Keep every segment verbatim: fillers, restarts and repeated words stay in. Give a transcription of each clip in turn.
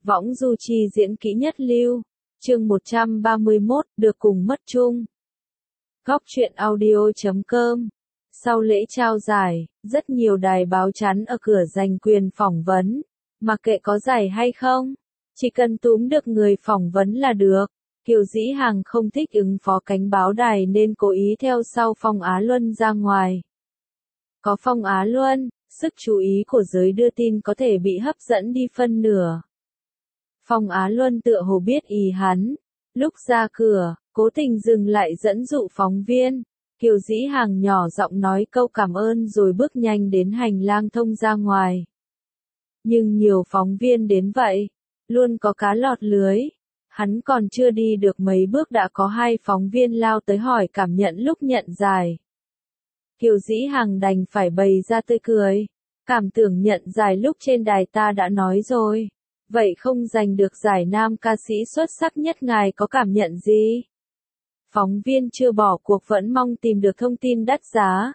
Võng du chi diễn kỹ nhất lưu. Chương một trăm ba mươi mốt, được cùng mất chung. Góc truyện audio chấm com. Sau lễ trao giải, rất nhiều đài báo chắn ở cửa giành quyền phỏng vấn. Mặc kệ có giải hay không, chỉ cần túm được người phỏng vấn là được. Kiều Dĩ Hằng không thích ứng phó cánh báo đài nên cố ý theo sau Phong Á Luân ra ngoài. Có Phong Á Luân, sức chú ý của giới đưa tin có thể bị hấp dẫn đi phân nửa. Phong Á Luân tựa hồ biết ý hắn. Lúc ra cửa, cố tình dừng lại dẫn dụ phóng viên. Kiều Dĩ Hằng nhỏ giọng nói câu cảm ơn rồi bước nhanh đến hành lang thông ra ngoài. Nhưng nhiều phóng viên đến vậy, luôn có cá lọt lưới. Hắn còn chưa đi được mấy bước đã có hai phóng viên lao tới hỏi cảm nhận lúc nhận giải. Kiều Dĩ Hằng đành phải bày ra tươi cười. Cảm tưởng nhận giải lúc trên đài ta đã nói rồi. Vậy không giành được giải nam ca sĩ xuất sắc nhất ngài có cảm nhận gì? Phóng viên chưa bỏ cuộc vẫn mong tìm được thông tin đắt giá.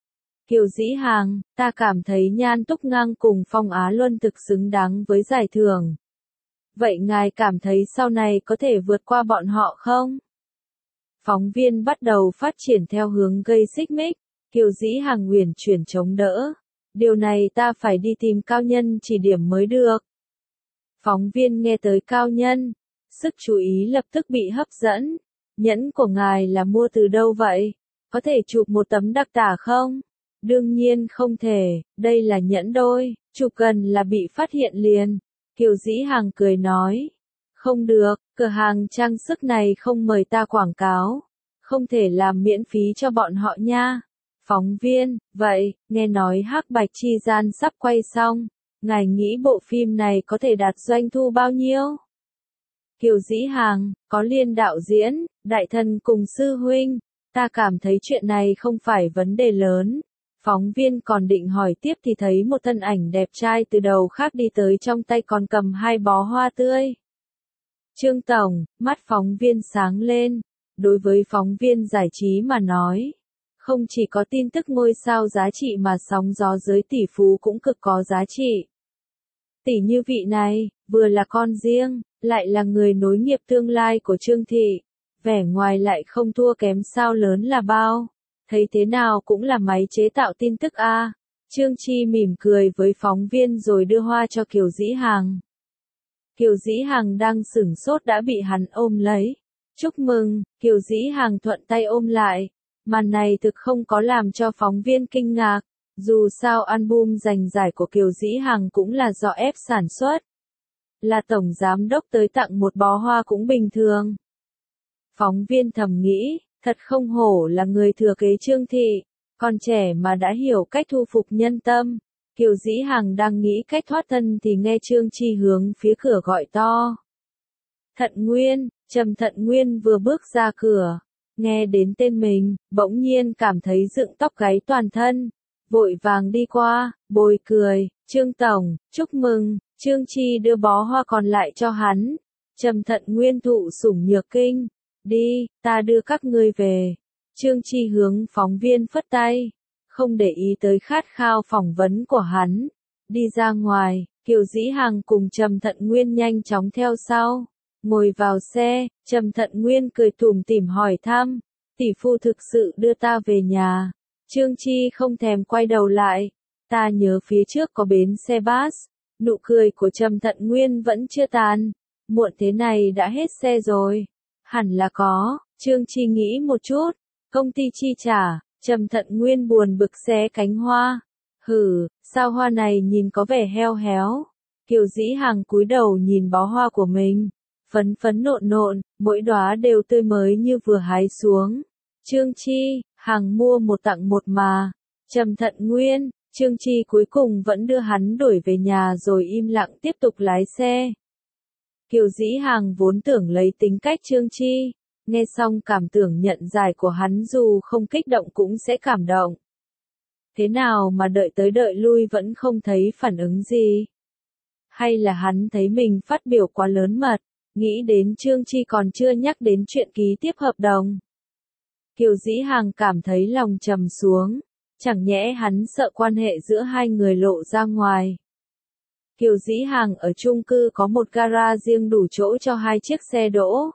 Kiều Dĩ Hằng, ta cảm thấy Nhan Túc Ngang cùng Phong Á Luân thực xứng đáng với giải thưởng. Vậy ngài cảm thấy sau này có thể vượt qua bọn họ không? Phóng viên bắt đầu phát triển theo hướng gây xích mích. Kiều Dĩ Hằng uyển chuyển chống đỡ. Điều này ta phải đi tìm cao nhân chỉ điểm mới được. Phóng viên nghe tới cao nhân, sức chú ý lập tức bị hấp dẫn. Nhẫn của ngài là mua từ đâu vậy? Có thể chụp một tấm đặc tả không? Đương nhiên không thể, đây là nhẫn đôi, chụp gần là bị phát hiện liền. Kiều Dĩ Hằng cười nói. Không được, cửa hàng trang sức này không mời ta quảng cáo. Không thể làm miễn phí cho bọn họ nha. Phóng viên, vậy, nghe nói Hắc Bạch Chi Gian sắp quay xong. Ngài nghĩ bộ phim này có thể đạt doanh thu bao nhiêu? Kiều Dĩ Hằng, có Liên đạo diễn, đại thần cùng sư huynh. Ta cảm thấy chuyện này không phải vấn đề lớn. Phóng viên còn định hỏi tiếp thì thấy một thân ảnh đẹp trai từ đầu khác đi tới trong tay còn cầm hai bó hoa tươi. Trương Tổng, mắt phóng viên sáng lên. Đối với phóng viên giải trí mà nói, không chỉ có tin tức ngôi sao giá trị mà sóng gió giới tỷ phú cũng cực có giá trị. Tỷ như vị này, vừa là con riêng, lại là người nối nghiệp tương lai của Trương Thị. Vẻ ngoài lại không thua kém sao lớn là bao. Thấy thế nào cũng là máy chế tạo tin tức a. À. Trương Chi mỉm cười với phóng viên rồi đưa hoa cho Kiều Dĩ Hằng. Kiều Dĩ Hằng đang sửng sốt đã bị hắn ôm lấy. Chúc mừng, Kiều Dĩ Hằng thuận tay ôm lại. Màn này thực không có làm cho phóng viên kinh ngạc. Dù sao album giành giải của Kiều Dĩ Hằng cũng là do ép sản xuất. Là tổng giám đốc tới tặng một bó hoa cũng bình thường. Phóng viên thầm nghĩ, thật không hổ là người thừa kế Trương Thị, còn trẻ mà đã hiểu cách thu phục nhân tâm. Kiều Dĩ Hằng đang nghĩ cách thoát thân thì nghe Trương Chi hướng phía cửa gọi to. Thận Nguyên, Trầm Thận Nguyên vừa bước ra cửa, nghe đến tên mình, bỗng nhiên cảm thấy dựng tóc gáy toàn thân. Vội vàng đi qua, bồi cười, Trương Tổng, chúc mừng. Trương Chi đưa bó hoa còn lại cho hắn. Trầm Thận Nguyên thụ sủng nhược kinh. Đi, ta đưa các ngươi về. Trương Chi hướng phóng viên phất tay. Không để ý tới khát khao phỏng vấn của hắn. Đi ra ngoài, Kiều Dĩ Hằng cùng Trầm Thận Nguyên nhanh chóng theo sau. Ngồi vào xe, Trầm Thận Nguyên cười tủm tỉm hỏi thăm. Tỷ phu thực sự đưa ta về nhà. Trương Chi không thèm quay đầu lại. Ta nhớ phía trước có bến xe bus. Nụ cười của Trầm Thận Nguyên vẫn chưa tàn. Muộn thế này đã hết xe rồi. Hẳn là có. Trương Chi nghĩ một chút. Công ty chi trả. Trầm Thận Nguyên buồn bực xé cánh hoa. Hừ, sao hoa này nhìn có vẻ heo héo. Kiều Dĩ Hằng cúi đầu nhìn bó hoa của mình. Phấn phấn nộn nộn, mỗi đóa đều tươi mới như vừa hái xuống. Trương Chi, Hằng mua một tặng một mà. Trầm Thận Nguyên, Trương Chi cuối cùng vẫn đưa hắn đuổi về nhà rồi im lặng tiếp tục lái xe. Kiều Dĩ Hằng vốn tưởng lấy tính cách Trương Chi, nghe xong cảm tưởng nhận giải của hắn dù không kích động cũng sẽ cảm động. Thế nào mà đợi tới đợi lui vẫn không thấy phản ứng gì? Hay là hắn thấy mình phát biểu quá lớn mật, nghĩ đến Trương Chi còn chưa nhắc đến chuyện ký tiếp hợp đồng? Kiều Dĩ Hằng cảm thấy lòng trầm xuống, chẳng nhẽ hắn sợ quan hệ giữa hai người lộ ra ngoài. Kiều Dĩ Hàng ở chung cư có một gara riêng đủ chỗ cho hai chiếc xe đỗ.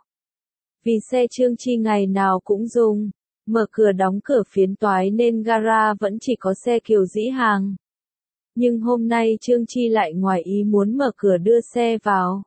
Vì xe Trương Chi ngày nào cũng dùng, mở cửa đóng cửa phiến toái nên gara vẫn chỉ có xe Kiều Dĩ Hàng. Nhưng hôm nay Trương Chi lại ngoài ý muốn mở cửa đưa xe vào.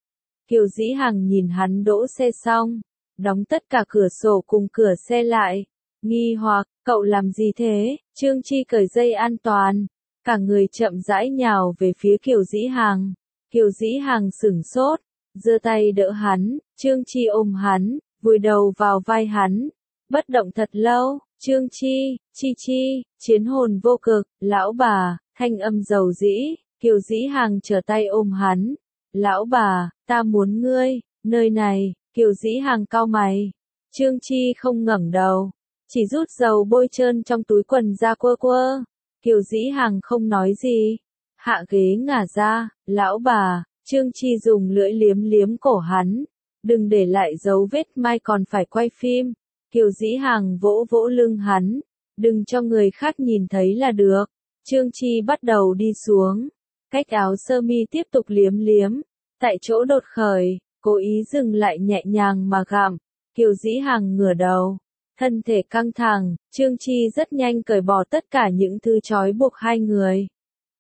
Kiều Dĩ Hàng nhìn hắn đỗ xe xong, đóng tất cả cửa sổ cùng cửa xe lại, nghi hoặc, cậu làm gì thế? Trương Chi cởi dây an toàn, cả người chậm rãi nhào về phía Kiều Dĩ Hàng. Kiều Dĩ Hàng sửng sốt, giơ tay đỡ hắn, Trương Chi ôm hắn, vùi đầu vào vai hắn, bất động thật lâu. Trương Chi, Chi Chi, chiến hồn vô cực, lão bà, thanh âm dầu dĩ. Kiều Dĩ Hàng trở tay ôm hắn, lão bà, ta muốn ngươi, nơi này. Kiều Dĩ Hàng cau mày. Trương Chi không ngẩng đầu, chỉ rút dầu bôi trơn trong túi quần ra quơ quơ. Kiều Dĩ Hàng không nói gì, hạ ghế ngả ra, lão bà. Trương Chi dùng lưỡi liếm liếm cổ hắn, đừng để lại dấu vết, mai còn phải quay phim. Kiều Dĩ Hàng vỗ vỗ lưng hắn, đừng cho người khác nhìn thấy là được. Trương Chi bắt đầu đi xuống, cách áo sơ mi tiếp tục liếm liếm, tại chỗ đột khởi, cố ý dừng lại nhẹ nhàng mà gặm. Kiều Dĩ Hàng ngửa đầu, thân thể căng thẳng, Trương Chi rất nhanh cởi bỏ tất cả những thứ trói buộc hai người.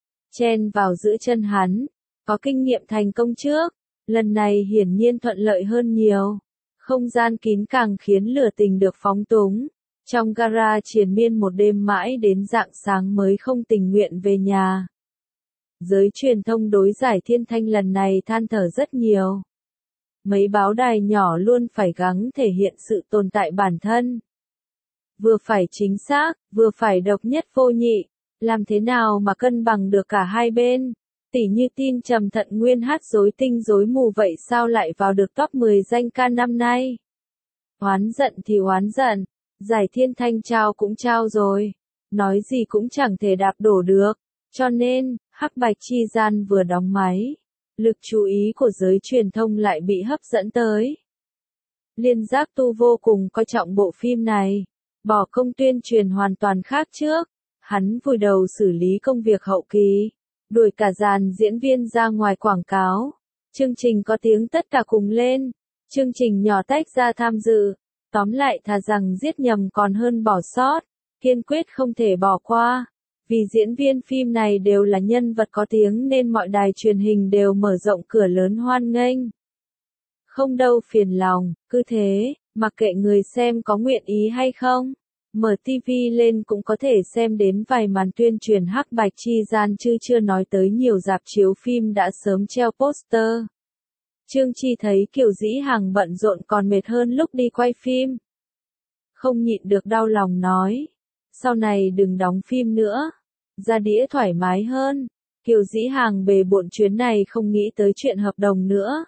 Chen vào giữa chân hắn, có kinh nghiệm thành công trước, lần này hiển nhiên thuận lợi hơn nhiều. Không gian kín càng khiến lửa tình được phóng túng. Trong gara triền miên một đêm mãi đến rạng sáng mới không tình nguyện về nhà. Giới truyền thông đối giải Thiên Thanh lần này than thở rất nhiều. Mấy báo đài nhỏ luôn phải gắng thể hiện sự tồn tại bản thân. Vừa phải chính xác, vừa phải độc nhất vô nhị. Làm thế nào mà cân bằng được cả hai bên? Tỉ như tin Trầm Thận Nguyên hát rối tinh rối mù vậy sao lại vào được top mười danh ca năm nay? Oán giận thì oán giận, giải Thiên Thanh trao cũng trao rồi, nói gì cũng chẳng thể đạp đổ được, cho nên, Hắc Bạch chi gian vừa đóng máy, lực chú ý của giới truyền thông lại bị hấp dẫn tới. Liên Giác Tu vô cùng coi trọng bộ phim này, bỏ công tuyên truyền hoàn toàn khác trước, hắn vùi đầu xử lý công việc hậu kỳ. Đuổi cả dàn diễn viên ra ngoài quảng cáo. Chương trình có tiếng tất cả cùng lên. Chương trình nhỏ tách ra tham dự. Tóm lại thà rằng giết nhầm còn hơn bỏ sót. Kiên quyết không thể bỏ qua. Vì diễn viên phim này đều là nhân vật có tiếng nên mọi đài truyền hình đều mở rộng cửa lớn hoan nghênh. Không đâu phiền lòng, cứ thế, mặc kệ người xem có nguyện ý hay không. Mở ti vi lên cũng có thể xem đến vài màn tuyên truyền Hắc Bạch chi gian chứ chưa nói tới nhiều rạp chiếu phim đã sớm treo poster. Trương Chi thấy Kiều Dĩ Hàng bận rộn còn mệt hơn lúc đi quay phim. Không nhịn được đau lòng nói. Sau này đừng đóng phim nữa. Ra đĩa thoải mái hơn. Kiều Dĩ Hàng bề bộn chuyến này không nghĩ tới chuyện hợp đồng nữa.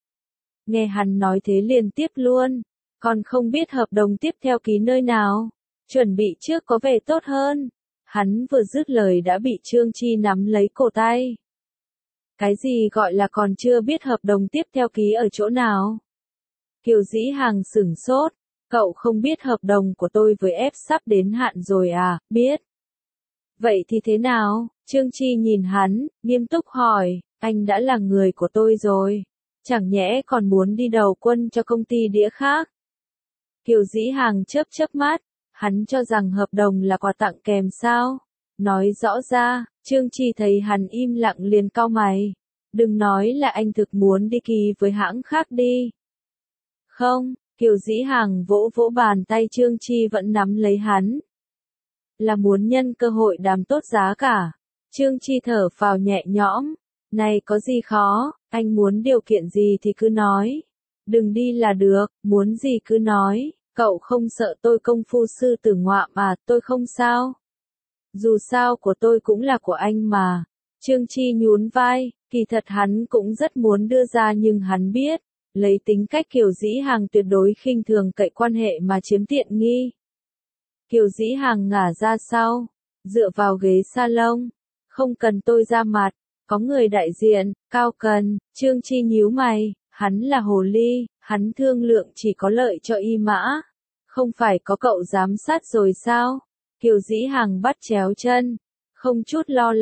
Nghe hắn nói thế liền tiếp luôn. Còn không biết hợp đồng tiếp theo ký nơi nào. Chuẩn bị trước có vẻ tốt hơn. Hắn vừa dứt lời đã bị Trương Chi nắm lấy cổ tay. Cái gì gọi là còn chưa biết hợp đồng tiếp theo ký ở chỗ nào? Kiều Dĩ Hàng sửng sốt. Cậu không biết hợp đồng của tôi với F sắp đến hạn rồi à? Biết. Vậy thì thế nào? Trương Chi nhìn hắn, nghiêm túc hỏi. Anh đã là người của tôi rồi. Chẳng nhẽ còn muốn đi đầu quân cho công ty đĩa khác? Kiều Dĩ Hàng chớp chớp mắt. Hắn cho rằng hợp đồng là quà tặng kèm sao? Nói rõ ra, Trương Chi thấy hắn im lặng liền cau mày. Đừng nói là anh thực muốn đi ký với hãng khác đi. Không, Kiều Dĩ Hàng vỗ vỗ bàn tay Trương Chi vẫn nắm lấy hắn. Là muốn nhân cơ hội đàm tốt giá cả. Trương Chi thở phào nhẹ nhõm. Này có gì khó, anh muốn điều kiện gì thì cứ nói. Đừng đi là được, muốn gì cứ nói. Cậu không sợ tôi công phu sư tử ngoạm à, tôi không sao. Dù sao của tôi cũng là của anh mà. Trương Chi nhún vai, kỳ thật hắn cũng rất muốn đưa ra nhưng hắn biết, lấy tính cách Kiều Dĩ Hàng tuyệt đối khinh thường cậy quan hệ mà chiếm tiện nghi. Kiều Dĩ Hàng ngả ra sau, dựa vào ghế salon, không cần tôi ra mặt, có người đại diện, cao cần. Trương Chi nhíu mày, hắn là hồ ly, hắn thương lượng chỉ có lợi cho y mã. Không phải có cậu giám sát rồi sao? Kiều Dĩ Hàng bắt chéo chân, không chút lo lắng,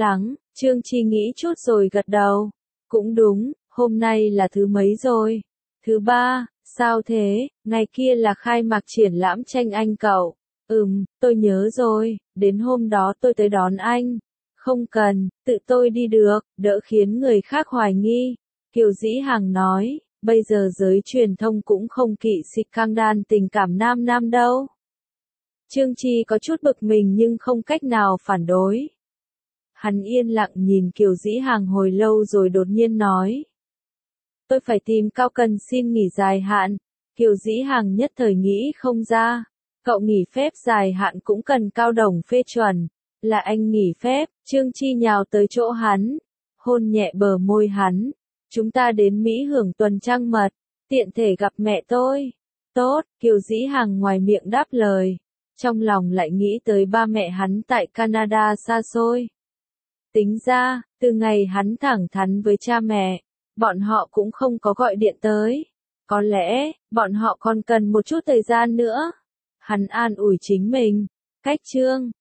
Trương Chi nghĩ chút rồi gật đầu. Cũng đúng, hôm nay là thứ mấy rồi? Thứ ba, sao thế, ngày kia là khai mạc triển lãm tranh anh cậu. Ừm, tôi nhớ rồi, đến hôm đó tôi tới đón anh. Không cần, tự tôi đi được, đỡ khiến người khác hoài nghi. Kiều Dĩ Hằng nói, bây giờ giới truyền thông cũng không kỵ scandal tình cảm nam nam đâu. Trương Chi có chút bực mình nhưng không cách nào phản đối. Hắn yên lặng nhìn Kiều Dĩ Hằng hồi lâu rồi đột nhiên nói. Tôi phải tìm Cao Cần xin nghỉ dài hạn. Kiều Dĩ Hằng nhất thời nghĩ không ra. Cậu nghỉ phép dài hạn cũng cần Cao Đồng phê chuẩn. Là anh nghỉ phép, Trương Chi nhào tới chỗ hắn. Hôn nhẹ bờ môi hắn. Chúng ta đến Mỹ hưởng tuần trăng mật. Tiện thể gặp mẹ tôi. Tốt, Kiều Dĩ Hằng ngoài miệng đáp lời. Trong lòng lại nghĩ tới ba mẹ hắn tại Canada xa xôi. Tính ra, từ ngày hắn thẳng thắn với cha mẹ, bọn họ cũng không có gọi điện tới. Có lẽ, bọn họ còn cần một chút thời gian nữa. Hắn an ủi chính mình. Cách chương